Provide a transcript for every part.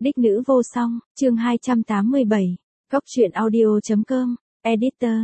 Đích nữ vô song, chương 287. Góc truyện audio.com, editor,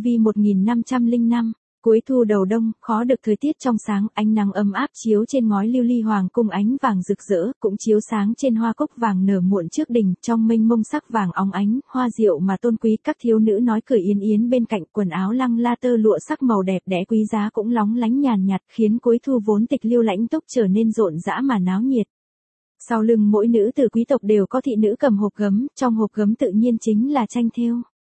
VV1505. Cuối thu đầu đông, khó được thời tiết trong sáng, ánh nắng ấm áp chiếu trên ngói lưu ly hoàng cung ánh vàng rực rỡ, cũng chiếu sáng trên hoa cúc vàng nở muộn trước đình, trong mênh mông sắc vàng óng ánh, hoa diệu mà tôn quý, các thiếu nữ nói cười yến yến bên cạnh, quần áo lăng la tơ lụa sắc màu đẹp đẽ quý giá cũng lóng lánh nhàn nhạt, khiến cuối thu vốn tịch liêu lãnh túc trở nên rộn rã mà náo nhiệt. Sau lưng mỗi nữ tử quý tộc đều có thị nữ cầm hộp gấm, trong hộp gấm tự nhiên chính là tranh thêu.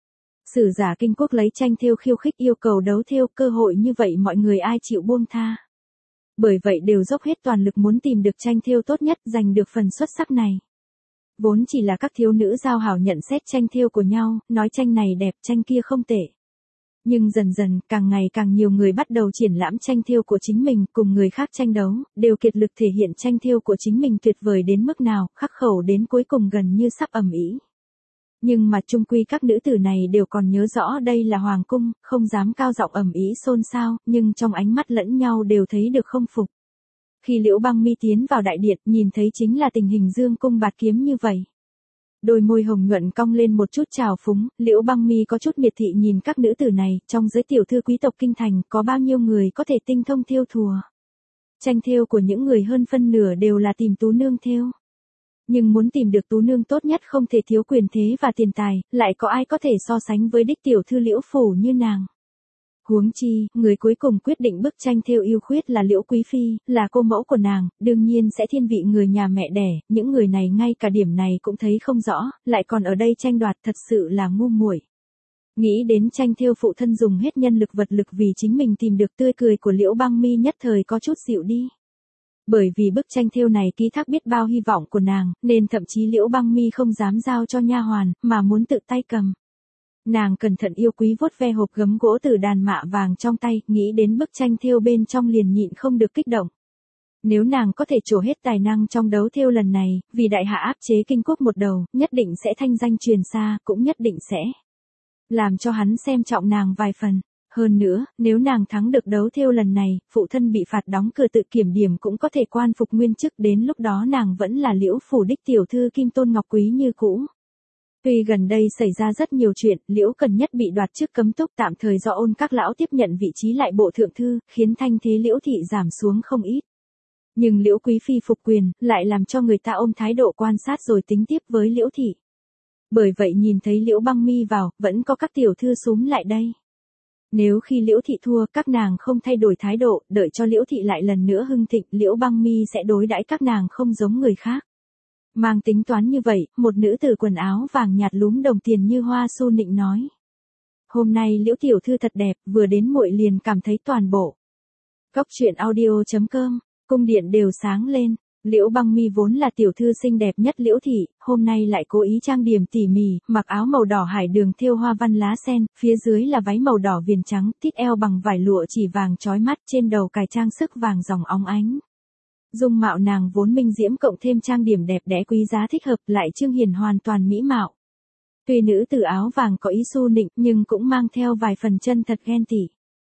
Sử giả kinh quốc lấy tranh thêu khiêu khích yêu cầu đấu thêu, cơ hội như vậy mọi người ai chịu buông tha. Bởi vậy đều dốc hết toàn lực muốn tìm được tranh thêu tốt nhất, giành được phần xuất sắc này. Vốn chỉ là các thiếu nữ giao hảo nhận xét tranh thêu của nhau, nói tranh này đẹp, tranh kia không tệ. Nhưng dần dần, càng ngày càng nhiều người bắt đầu triển lãm tranh thêu của chính mình, cùng người khác tranh đấu, đều kiệt lực thể hiện tranh thêu của chính mình tuyệt vời đến mức nào, khắc khẩu đến cuối cùng gần như sắp ầm ĩ. Nhưng mà chung quy các nữ tử này đều còn nhớ rõ đây là hoàng cung, không dám cao giọng ầm ĩ xôn xao, nhưng trong ánh mắt lẫn nhau đều thấy được không phục. Khi Liễu Băng Mi tiến vào đại điện, nhìn thấy chính là tình hình dương cung bạt kiếm như vậy. Đôi môi hồng nhuận cong lên một chút trào phúng, Liễu Băng Mi có chút miệt thị nhìn các nữ tử này, trong giới tiểu thư quý tộc kinh thành, có bao nhiêu người có thể tinh thông thêu thùa. Tranh thêu của những người hơn phân nửa đều là tìm tú nương thêu. Nhưng muốn tìm được tú nương tốt nhất không thể thiếu quyền thế và tiền tài, lại có ai có thể so sánh với đích tiểu thư Liễu phủ như nàng. Huống chi, người cuối cùng quyết định bức tranh thêu yêu khuyết là Liễu Quý Phi, là cô mẫu của nàng, đương nhiên sẽ thiên vị người nhà mẹ đẻ, những người này ngay cả điểm này cũng thấy không rõ, lại còn ở đây tranh đoạt thật sự là ngu muội. Nghĩ đến tranh thêu phụ thân dùng hết nhân lực vật lực vì chính mình tìm được, tươi cười của Liễu Băng Mi nhất thời có chút dịu đi. Bởi vì bức tranh thêu này ký thác biết bao hy vọng của nàng, nên thậm chí Liễu Băng Mi không dám giao cho nha hoàn, mà muốn tự tay cầm. Nàng cẩn thận yêu quý vuốt ve hộp gấm gỗ từ đàn mạ vàng trong tay, nghĩ đến bức tranh thêu bên trong liền nhịn không được kích động. Nếu nàng có thể trổ hết tài năng trong đấu thêu lần này, vì đại hạ áp chế kinh quốc một đầu, nhất định sẽ thanh danh truyền xa, cũng nhất định sẽ làm cho hắn xem trọng nàng vài phần. Hơn nữa, nếu nàng thắng được đấu thêu lần này, phụ thân bị phạt đóng cửa tự kiểm điểm cũng có thể quan phục nguyên chức, đến lúc đó nàng vẫn là Liễu phủ đích tiểu thư Kim Tôn Ngọc Quý như cũ. Tuy gần đây xảy ra rất nhiều chuyện, Liễu Cần Nhất bị đoạt chức cấm túc, tạm thời do Ôn các lão tiếp nhận vị trí lại bộ thượng thư, khiến thanh thế Liễu thị giảm xuống không ít. Nhưng Liễu Quý Phi phục quyền, lại làm cho người ta ôm thái độ quan sát rồi tính tiếp với Liễu thị. Bởi vậy nhìn thấy Liễu Băng Mi vào, vẫn có các tiểu thư xúm lại đây. Nếu khi Liễu thị thua, các nàng không thay đổi thái độ, đợi cho Liễu thị lại lần nữa hưng thịnh, Liễu Băng Mi sẽ đối đãi các nàng không giống người khác. Mang tính toán như vậy, một nữ tử quần áo vàng nhạt lúm đồng tiền như hoa su nịnh nói. Hôm nay Liễu tiểu thư thật đẹp, vừa đến muội liền cảm thấy toàn bộ. Góc truyện audio.com, cung điện đều sáng lên. Liễu Băng Mi vốn là tiểu thư xinh đẹp nhất Liễu thị, hôm nay lại cố ý trang điểm tỉ mỉ, mặc áo màu đỏ hải đường thêu hoa văn lá sen, phía dưới là váy màu đỏ viền trắng, thít eo bằng vải lụa chỉ vàng chói mắt, trên đầu cài trang sức vàng ròng óng ánh. Dung mạo nàng vốn minh diễm cộng thêm trang điểm đẹp đẽ quý giá thích hợp, lại trương hiển hoàn toàn mỹ mạo. Tuy nữ tử áo vàng có ý xu nịnh, nhưng cũng mang theo vài phần chân thật ghen tị.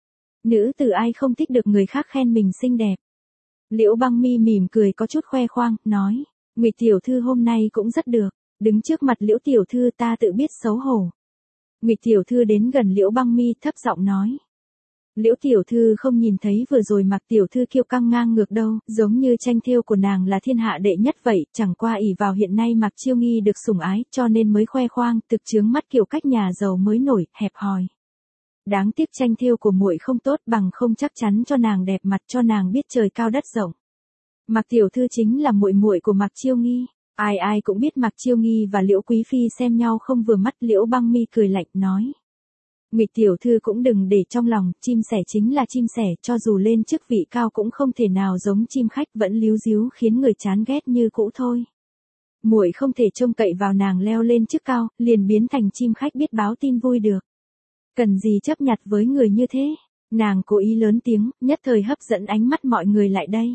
Nữ tử ai không thích được người khác khen mình xinh đẹp. Liễu Băng Mi mỉm cười có chút khoe khoang, nói, Ngụy tiểu thư hôm nay cũng rất được, đứng trước mặt Liễu tiểu thư ta tự biết xấu hổ. Ngụy tiểu thư đến gần Liễu Băng Mi thấp giọng nói, Liễu tiểu thư không nhìn thấy vừa rồi Mạc tiểu thư kiêu căng ngang ngược đâu, giống như tranh thêu của nàng là thiên hạ đệ nhất vậy, chẳng qua ỷ vào hiện nay Mạc Chiêu Nghi được sủng ái, cho nên mới khoe khoang, thực chướng mắt kiểu cách nhà giàu mới nổi, hẹp hòi. Đáng tiếc tranh thêu của muội không tốt, bằng không chắc chắn cho nàng đẹp mặt, cho nàng biết trời cao đất rộng. Mạc tiểu thư chính là muội muội của Mạc Chiêu Nghi, ai ai cũng biết Mạc Chiêu Nghi và Liễu Quý Phi xem nhau không vừa mắt. Liễu Băng Mi cười lạnh nói, Ngụy tiểu thư cũng đừng để trong lòng, chim sẻ chính là chim sẻ, cho dù lên chức vị cao cũng không thể nào giống chim khách, vẫn líu díu khiến người chán ghét như cũ thôi. Muội không thể trông cậy vào nàng leo lên chức cao, liền biến thành chim khách biết báo tin vui được. Cần gì chấp nhặt với người như thế? Nàng cố ý lớn tiếng, nhất thời hấp dẫn ánh mắt mọi người lại đây.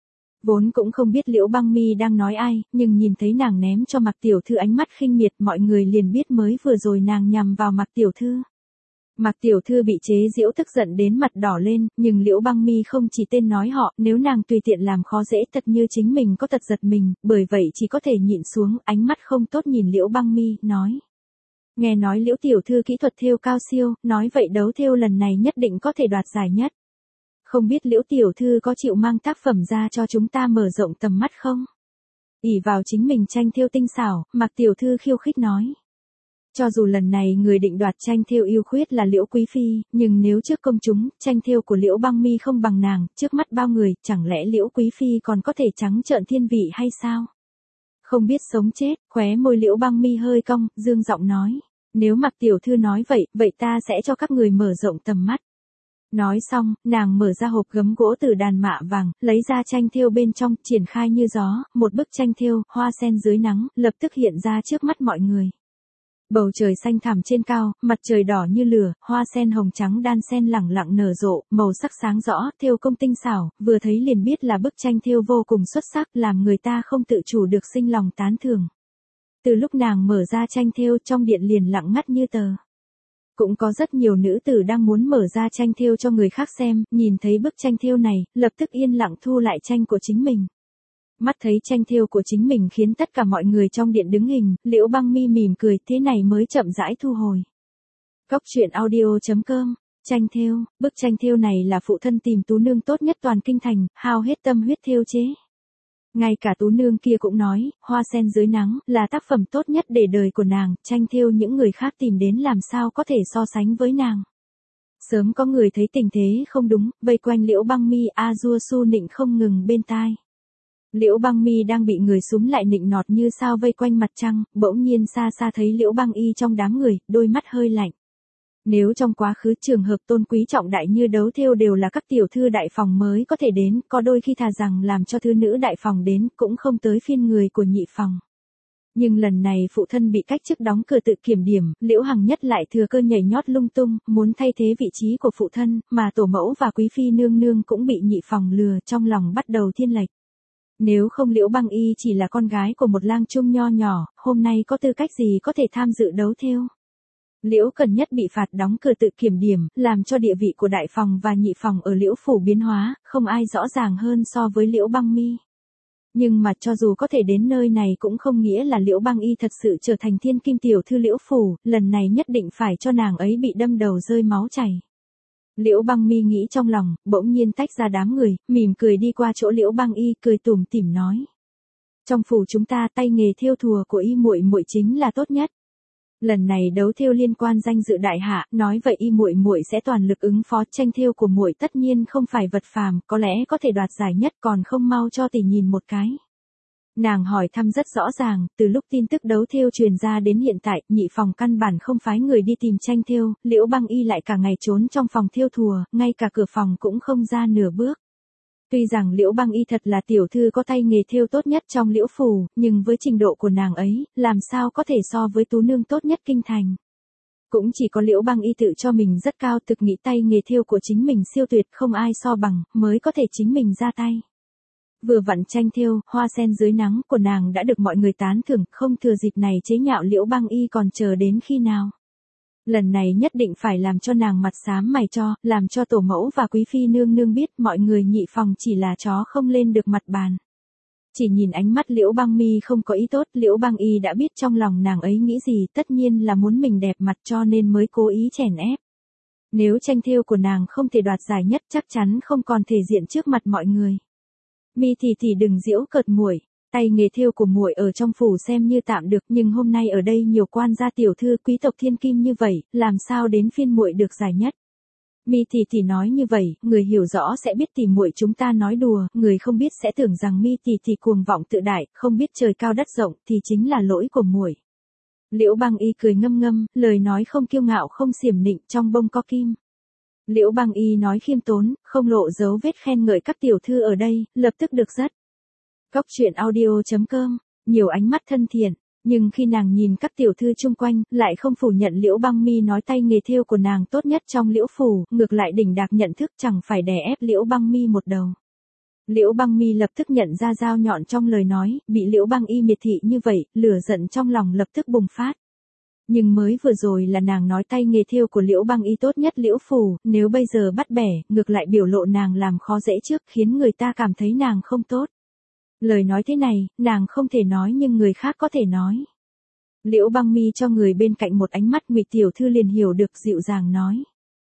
Vốn cũng không biết Liễu Băng Mi đang nói ai, nhưng nhìn thấy nàng ném cho Mạc tiểu thư ánh mắt khinh miệt, mọi người liền biết mới vừa rồi nàng nhằm vào Mạc tiểu thư. Mạc tiểu thư bị chế giễu tức giận đến mặt đỏ lên, nhưng Liễu Băng Mi không chỉ tên nói họ, nếu nàng tùy tiện làm khó dễ thật như chính mình có tật giật mình, bởi vậy chỉ có thể nhịn xuống, ánh mắt không tốt nhìn Liễu Băng Mi, nói. Nghe nói Liễu tiểu thư kỹ thuật thêu cao siêu, nói vậy đấu thêu lần này nhất định có thể đoạt giải nhất. Không biết Liễu tiểu thư có chịu mang tác phẩm ra cho chúng ta mở rộng tầm mắt không? Ỷ vào chính mình tranh thêu tinh xảo, Mạc tiểu thư khiêu khích nói. Cho dù lần này người định đoạt tranh thêu ưu khuyết là Liễu Quý Phi, nhưng nếu trước công chúng, tranh thêu của Liễu Băng Mi không bằng nàng, trước mắt bao người, chẳng lẽ Liễu Quý Phi còn có thể trắng trợn thiên vị hay sao? Không biết sống chết, khóe môi Liễu Băng Mi hơi cong, dương giọng nói. Nếu Mạc tiểu thư nói vậy, vậy ta sẽ cho các người mở rộng tầm mắt. Nói xong, nàng mở ra hộp gấm gỗ từ đàn mạ vàng, lấy ra tranh thêu bên trong, triển khai như gió, một bức tranh thêu, hoa sen dưới nắng, lập tức hiện ra trước mắt mọi người. Bầu trời xanh thẳm trên cao, mặt trời đỏ như lửa, hoa sen hồng trắng đan sen lẳng lặng nở rộ, màu sắc sáng rõ, thêu công tinh xảo, vừa thấy liền biết là bức tranh thêu vô cùng xuất sắc, làm người ta không tự chủ được sinh lòng tán thưởng. Từ lúc nàng mở ra tranh thêu, trong điện liền lặng ngắt như tờ. Cũng có rất nhiều nữ tử đang muốn mở ra tranh thêu cho người khác xem, nhìn thấy bức tranh thêu này, lập tức yên lặng thu lại tranh của chính mình. Mắt thấy tranh thêu của chính mình khiến tất cả mọi người trong điện đứng hình, Liễu Băng Mi mỉm cười, thế này mới chậm rãi thu hồi. Cóc truyện audio.com, tranh thêu, bức tranh thêu này là phụ thân tìm tú nương tốt nhất toàn kinh thành, hao hết tâm huyết thêu chế. Ngay cả tú nương kia cũng nói, hoa sen dưới nắng, là tác phẩm tốt nhất để đời của nàng, tranh thêu những người khác tìm đến làm sao có thể so sánh với nàng. Sớm có người thấy tình thế không đúng, vây quanh Liễu Băng Mi a dua su nịnh không ngừng bên tai. Liễu Băng Mi đang bị người súm lại nịnh nọt như sao vây quanh mặt trăng, bỗng nhiên xa xa thấy Liễu Băng Y trong đám người, đôi mắt hơi lạnh. Nếu trong quá khứ trường hợp tôn quý trọng đại như đấu thêu đều là các tiểu thư đại phòng mới có thể đến, có đôi khi thà rằng làm cho thư nữ đại phòng đến, cũng không tới phiên người của nhị phòng. Nhưng lần này phụ thân bị cách chức đóng cửa tự kiểm điểm, Liễu Hằng Nhất lại thừa cơ nhảy nhót lung tung, muốn thay thế vị trí của phụ thân, mà tổ mẫu và quý phi nương nương cũng bị nhị phòng lừa, trong lòng bắt đầu thiên lệch. Nếu không Liễu Băng Y chỉ là con gái của một lang trung nho nhỏ, hôm nay có tư cách gì có thể tham dự đấu thêu. Liễu Cần Nhất bị phạt đóng cửa tự kiểm điểm, làm cho địa vị của đại phòng và nhị phòng ở Liễu phủ biến hóa, không ai rõ ràng hơn so với Liễu Băng Mi. Nhưng mà cho dù có thể đến nơi này cũng không nghĩa là Liễu Băng Y thật sự trở thành thiên kim tiểu thư Liễu phủ, lần này nhất định phải cho nàng ấy bị đâm đầu rơi máu chảy. Liễu Băng Mi nghĩ trong lòng, bỗng nhiên tách ra đám người, mỉm cười đi qua chỗ Liễu Băng Y, cười tủm tỉm nói: "Trong phủ chúng ta tay nghề thêu thùa của Y muội muội chính là tốt nhất. Lần này đấu thêu liên quan danh dự đại hạ, nói vậy Y muội muội sẽ toàn lực ứng phó, tranh thêu của muội tất nhiên không phải vật phàm, có lẽ có thể đoạt giải nhất, còn không mau cho tỷ nhìn một cái." Nàng hỏi thăm rất rõ ràng, từ lúc tin tức đấu thêu truyền ra đến hiện tại, nhị phòng căn bản không phái người đi tìm tranh thêu, Liễu Băng Y lại cả ngày trốn trong phòng thêu thùa, ngay cả cửa phòng cũng không ra nửa bước. Tuy rằng Liễu Băng Y thật là tiểu thư có tay nghề thêu tốt nhất trong Liễu phủ, nhưng với trình độ của nàng ấy, làm sao có thể so với tú nương tốt nhất kinh thành. Cũng chỉ có Liễu Băng Y tự cho mình rất cao, thực nghĩ tay nghề thêu của chính mình siêu tuyệt, không ai so bằng, mới có thể chính mình ra tay. Vừa vặn tranh thêu, hoa sen dưới nắng của nàng đã được mọi người tán thưởng, không thừa dịp này chế nhạo Liễu Băng Y còn chờ đến khi nào. Lần này nhất định phải làm cho nàng mặt xám mày cho, làm cho tổ mẫu và quý phi nương nương biết mọi người nhị phòng chỉ là chó không lên được mặt bàn. Chỉ nhìn ánh mắt Liễu Băng Mi không có ý tốt, Liễu Băng Y đã biết trong lòng nàng ấy nghĩ gì, tất nhiên là muốn mình đẹp mặt cho nên mới cố ý chèn ép. Nếu tranh thêu của nàng không thể đoạt giải nhất chắc chắn không còn thể diện trước mặt mọi người. Mi thì đừng giễu cợt muội, tay nghề thêu của muội ở trong phủ xem như tạm được, nhưng hôm nay ở đây nhiều quan gia tiểu thư quý tộc thiên kim như vậy, làm sao đến phiên muội được giải nhất. Mi thì nói như vậy, người hiểu rõ sẽ biết tỷ muội chúng ta nói đùa, người không biết sẽ tưởng rằng Mi thì cuồng vọng tự đại, không biết trời cao đất rộng thì chính là lỗi của muội. Liễu Băng Y cười ngâm ngâm, lời nói không kiêu ngạo không xiểm nịnh, trong bông có kim. Liễu Băng Y nói khiêm tốn, không lộ dấu vết khen ngợi các tiểu thư ở đây, lập tức được rất. Cóc truyện audio.com, nhiều ánh mắt thân thiện, nhưng khi nàng nhìn các tiểu thư chung quanh, lại không phủ nhận Liễu Băng Mi nói tay nghề thêu của nàng tốt nhất trong Liễu phủ, ngược lại đỉnh đạc nhận thức chẳng phải đè ép Liễu Băng Mi một đầu. Liễu Băng Mi lập tức nhận ra dao nhọn trong lời nói, bị Liễu Băng Y miệt thị như vậy, lửa giận trong lòng lập tức bùng phát. Nhưng mới vừa rồi là nàng nói tay nghề thêu của Liễu Băng Y tốt nhất Liễu phủ, nếu bây giờ bắt bẻ, ngược lại biểu lộ nàng làm khó dễ trước khiến người ta cảm thấy nàng không tốt. Lời nói thế này, nàng không thể nói nhưng người khác có thể nói. Liễu Băng Mi cho người bên cạnh một ánh mắt, Ngụy tiểu thư liền hiểu được, dịu dàng nói.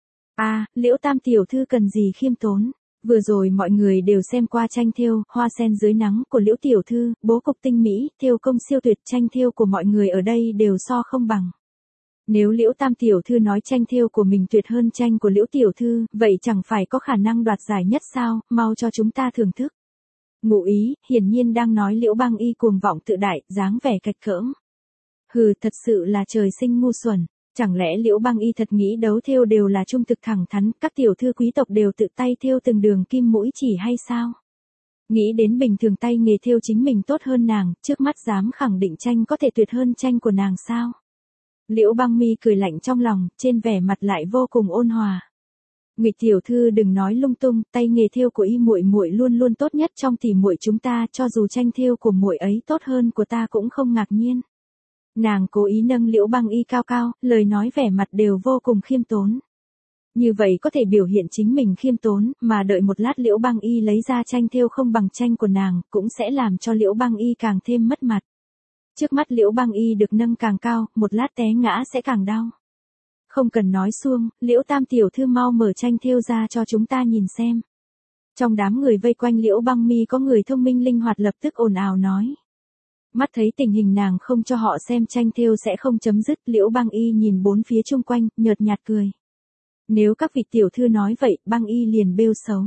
Liễu Tam tiểu thư cần gì khiêm tốn. Vừa rồi mọi người đều xem qua tranh thêu Hoa sen dưới nắng của Liễu tiểu thư, bố cục tinh mỹ, thêu công siêu tuyệt, tranh thêu của mọi người ở đây đều so không bằng. Nếu Liễu Tam tiểu thư nói tranh thêu của mình tuyệt hơn tranh của Liễu tiểu thư, vậy chẳng phải có khả năng đoạt giải nhất sao, mau cho chúng ta thưởng thức. Ngụ ý, hiển nhiên đang nói Liễu Băng Y cuồng vọng tự đại, dáng vẻ cạch cỡm. Hừ, thật sự là trời sinh ngu xuẩn. Chẳng lẽ Liễu Băng Y thật nghĩ đấu thêu đều là trung thực thẳng thắn, các tiểu thư quý tộc đều tự tay thêu từng đường kim mũi chỉ hay sao? Nghĩ đến bình thường tay nghề thêu chính mình tốt hơn nàng, trước mắt dám khẳng định tranh có thể tuyệt hơn tranh của nàng sao? Liễu Băng Mi cười lạnh trong lòng, trên vẻ mặt lại vô cùng ôn hòa. Ngụy tiểu thư đừng nói lung tung, tay nghề thêu của Y muội muội luôn luôn tốt nhất trong tỷ muội chúng ta, cho dù tranh thêu của muội ấy tốt hơn của ta cũng không ngạc nhiên. Nàng cố ý nâng Liễu Băng Y cao cao, lời nói vẻ mặt đều vô cùng khiêm tốn. Như vậy có thể biểu hiện chính mình khiêm tốn, mà đợi một lát Liễu Băng Y lấy ra tranh thêu không bằng tranh của nàng, cũng sẽ làm cho Liễu Băng Y càng thêm mất mặt. Trước mắt Liễu Băng Y được nâng càng cao, một lát té ngã sẽ càng đau. Không cần nói suông, Liễu Tam tiểu thư mau mở tranh thêu ra cho chúng ta nhìn xem. Trong đám người vây quanh Liễu Băng Mi có người thông minh linh hoạt lập tức ồn ào nói. Mắt thấy tình hình nàng không cho họ xem tranh thêu sẽ không chấm dứt, Liễu Băng Y nhìn bốn phía chung quanh, nhợt nhạt cười. Nếu các vị tiểu thư nói vậy, Băng Y liền bêu xấu.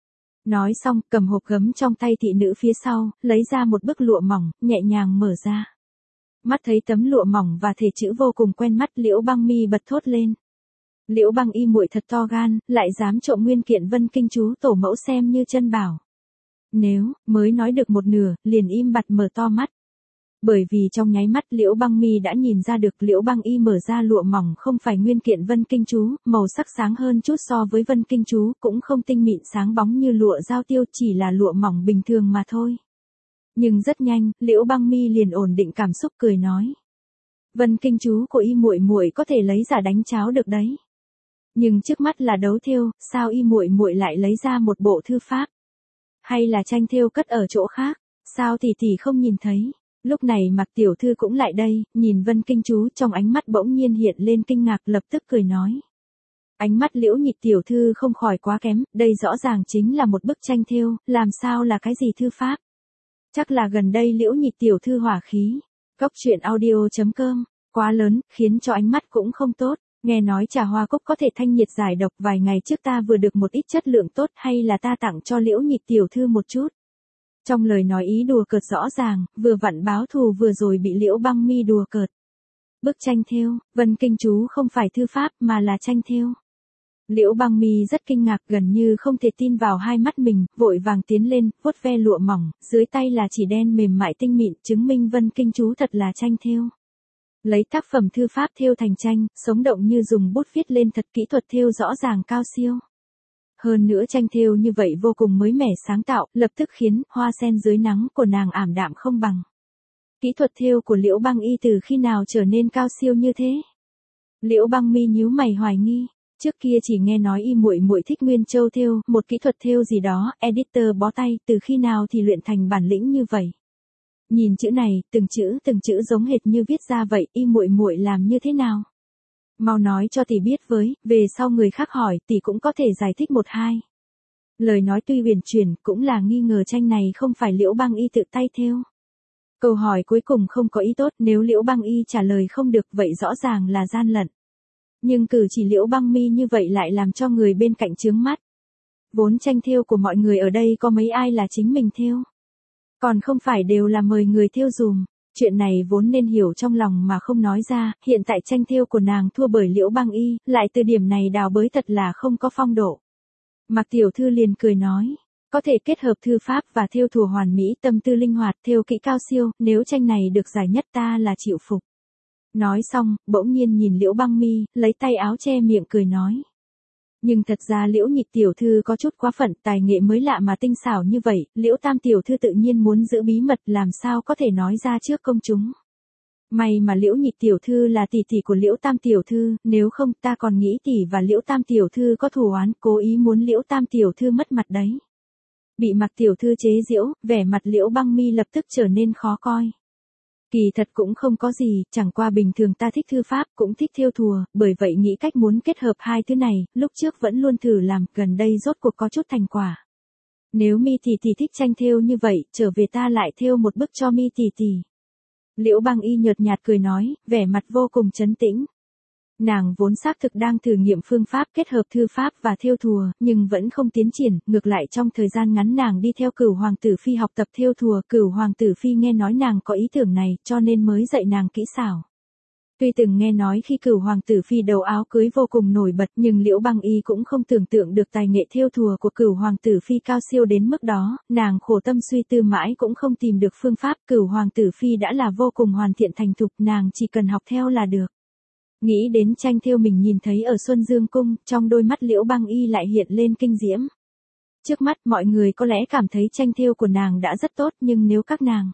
Nói xong, cầm hộp gấm trong tay thị nữ phía sau, lấy ra một bức lụa mỏng, nhẹ nhàng mở ra. Mắt thấy tấm lụa mỏng và thể chữ vô cùng quen mắt, Liễu Băng Mi bật thốt lên. Liễu Băng Y muội thật to gan, lại dám trộm nguyên kiện Vân Kinh chú tổ mẫu xem như chân bảo. Nếu, mới nói được một nửa, liền im bặt mở to mắt. Bởi vì trong nháy mắt Liễu Băng Mi đã nhìn ra được Liễu Băng Y mở ra lụa mỏng không phải nguyên kiện Vân Kinh chú, màu sắc sáng hơn chút so với Vân Kinh chú, cũng không tinh mịn sáng bóng như lụa giao tiêu, chỉ là lụa mỏng bình thường mà thôi. Nhưng rất nhanh, Liễu Băng Mi liền ổn định cảm xúc cười nói. Vân Kinh chú của Y muội muội có thể lấy giả đánh cháo được đấy. Nhưng trước mắt là đấu thêu, sao Y muội muội lại lấy ra một bộ thư pháp? Hay là tranh thêu cất ở chỗ khác, sao tỷ tỷ không nhìn thấy? Lúc này Mạc tiểu thư cũng lại đây, nhìn Vân Kinh chú trong ánh mắt bỗng nhiên hiện lên kinh ngạc, lập tức cười nói. Ánh mắt Liễu Nhị tiểu thư không khỏi quá kém, đây rõ ràng chính là một bức tranh thêu, làm sao là cái gì thư pháp? Chắc là gần đây Liễu Nhị tiểu thư hỏa khí. Cốc truyện audio.com, quá lớn, khiến cho ánh mắt cũng không tốt. Nghe nói trà hoa cúc có thể thanh nhiệt giải độc, vài ngày trước ta vừa được một ít chất lượng tốt, hay là ta tặng cho Liễu Nhị tiểu thư một chút. Trong lời nói ý đùa cợt rõ ràng, vừa vặn báo thù vừa rồi bị Liễu Băng Mi đùa cợt. Bức tranh thêu, Vân Kinh chú không phải thư pháp mà là tranh thêu. Liễu Băng Mi rất kinh ngạc, gần như không thể tin vào hai mắt mình, vội vàng tiến lên, vuốt ve lụa mỏng, dưới tay là chỉ đen mềm mại tinh mịn, chứng minh Vân Kinh chú thật là tranh thêu. Lấy tác phẩm thư pháp thêu thành tranh, sống động như dùng bút viết lên, thật kỹ thuật thêu rõ ràng cao siêu. Hơn nữa tranh thêu như vậy vô cùng mới mẻ sáng tạo, lập tức khiến Hoa sen dưới nắng của nàng ảm đạm không bằng. Kỹ thuật thêu của Liễu Băng Y từ khi nào trở nên cao siêu như thế? Liễu Băng Mi nhíu mày hoài nghi, trước kia chỉ nghe nói Y muội muội thích Nguyên Châu thêu, một kỹ thuật thêu gì đó, editor bó tay, từ khi nào thì luyện thành bản lĩnh như vậy? Nhìn chữ này, từng chữ giống hệt như viết ra vậy, Y muội muội làm như thế nào? Mau nói cho tỷ biết với, về sau người khác hỏi, tỷ cũng có thể giải thích một hai. Lời nói tuy huyền chuyển, cũng là nghi ngờ tranh này không phải Liễu Băng Y tự tay thêu. Câu hỏi cuối cùng không có ý tốt, nếu Liễu Băng Y trả lời không được, vậy rõ ràng là gian lận. Nhưng cử chỉ Liễu Băng Mi như vậy lại làm cho người bên cạnh chướng mắt. Vốn tranh thêu của mọi người ở đây có mấy ai là chính mình thêu. Còn không phải đều là mời người thêu dùm. Chuyện này vốn nên hiểu trong lòng mà không nói ra, hiện tại tranh thêu của nàng thua bởi Liễu Băng Y, lại từ điểm này đào bới thật là không có phong độ. Mạc tiểu thư liền cười nói, có thể kết hợp thư pháp và thêu thùa hoàn mỹ, tâm tư linh hoạt, thêu kỹ cao siêu, nếu tranh này được giải nhất ta là chịu phục. Nói xong, bỗng nhiên nhìn Liễu Băng Mi, lấy tay áo che miệng cười nói. Nhưng thật ra Liễu Nhị tiểu thư có chút quá phận, tài nghệ mới lạ mà tinh xảo như vậy, Liễu Tam tiểu thư tự nhiên muốn giữ bí mật, làm sao có thể nói ra trước công chúng. May mà Liễu Nhị tiểu thư là tỷ tỷ của Liễu Tam tiểu thư, nếu không ta còn nghĩ tỷ và Liễu Tam tiểu thư có thù oán, cố ý muốn Liễu Tam tiểu thư mất mặt đấy. Bị Mạc tiểu thư chế giễu, vẻ mặt Liễu Băng Mi lập tức trở nên khó coi. Kỳ thật cũng không có gì, chẳng qua bình thường ta thích thư pháp, cũng thích thêu thùa, bởi vậy nghĩ cách muốn kết hợp hai thứ này, lúc trước vẫn luôn thử làm, gần đây rốt cuộc có chút thành quả. Nếu Mi tỷ tỷ thích tranh thêu như vậy, trở về ta lại thêu một bức cho Mi tỷ tỷ. Liễu Băng Y nhợt nhạt cười nói, vẻ mặt vô cùng trấn tĩnh. Nàng vốn xác thực đang thử nghiệm phương pháp kết hợp thư pháp và thêu thùa, nhưng vẫn không tiến triển, ngược lại trong thời gian ngắn nàng đi theo Cửu Hoàng tử phi học tập thêu thùa, Cửu Hoàng tử phi nghe nói nàng có ý tưởng này, cho nên mới dạy nàng kỹ xảo. Tuy từng nghe nói khi Cửu Hoàng tử phi đầu áo cưới vô cùng nổi bật, nhưng Liễu Băng Y cũng không tưởng tượng được tài nghệ thêu thùa của Cửu Hoàng tử phi cao siêu đến mức đó, nàng khổ tâm suy tư mãi cũng không tìm được phương pháp, Cửu Hoàng tử phi đã là vô cùng hoàn thiện thành thục, nàng chỉ cần học theo là được. Nghĩ đến tranh thêu mình nhìn thấy ở Xuân Dương Cung, trong đôi mắt Liễu Băng Y lại hiện lên kinh diễm. Trước mắt mọi người có lẽ cảm thấy tranh thêu của nàng đã rất tốt, nhưng nếu các nàng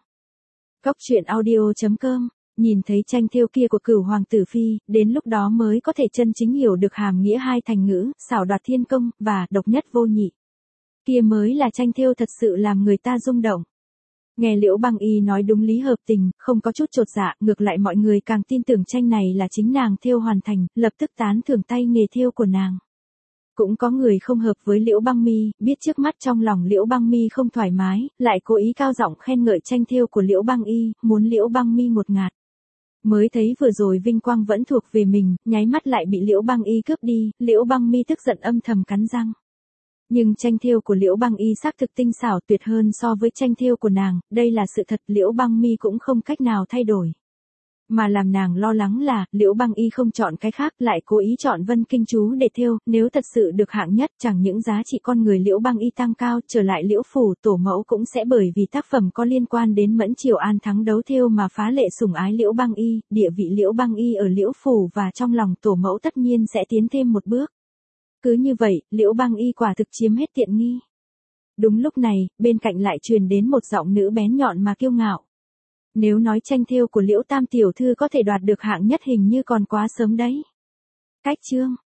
Goctruyện.audio.com nhìn thấy tranh thêu kia của Cửu Hoàng tử phi, đến lúc đó mới có thể chân chính hiểu được hàm nghĩa hai thành ngữ, xảo đoạt thiên công và độc nhất vô nhị. Kia mới là tranh thêu thật sự làm người ta rung động. Nghe Liễu Băng Y nói đúng lý hợp tình, không có chút chột dạ, ngược lại mọi người càng tin tưởng tranh này là chính nàng thêu hoàn thành, lập tức tán thưởng tay nghề thêu của nàng. Cũng có người không hợp với Liễu Băng Mi, biết trước mắt trong lòng Liễu Băng Mi không thoải mái, lại cố ý cao giọng khen ngợi tranh thêu của Liễu Băng Y, muốn Liễu Băng Mi ngột ngạt. Mới thấy vừa rồi vinh quang vẫn thuộc về mình, nháy mắt lại bị Liễu Băng Y cướp đi, Liễu Băng Mi tức giận âm thầm cắn răng. Nhưng tranh thêu của Liễu Băng Y xác thực tinh xảo tuyệt hơn so với tranh thêu của nàng, đây là sự thật, Liễu Băng Mi cũng không cách nào thay đổi. Mà làm nàng lo lắng là, Liễu Băng Y không chọn cái khác, lại cố ý chọn Vân Kinh Chú để thêu, nếu thật sự được hạng nhất, chẳng những giá trị con người Liễu Băng Y tăng cao, trở lại Liễu phủ, tổ mẫu cũng sẽ bởi vì tác phẩm có liên quan đến Mẫn Triều An thắng đấu thêu mà phá lệ sủng ái Liễu Băng Y, địa vị Liễu Băng Y ở Liễu phủ và trong lòng tổ mẫu tất nhiên sẽ tiến thêm một bước. Cứ như vậy, Liễu Băng Y quả thực chiếm hết tiện nghi. Đúng lúc này, bên cạnh lại truyền đến một giọng nữ bén nhọn mà kiêu ngạo. Nếu nói tranh thêu của Liễu Tam tiểu thư có thể đoạt được hạng nhất hình như còn quá sớm đấy. Cách chương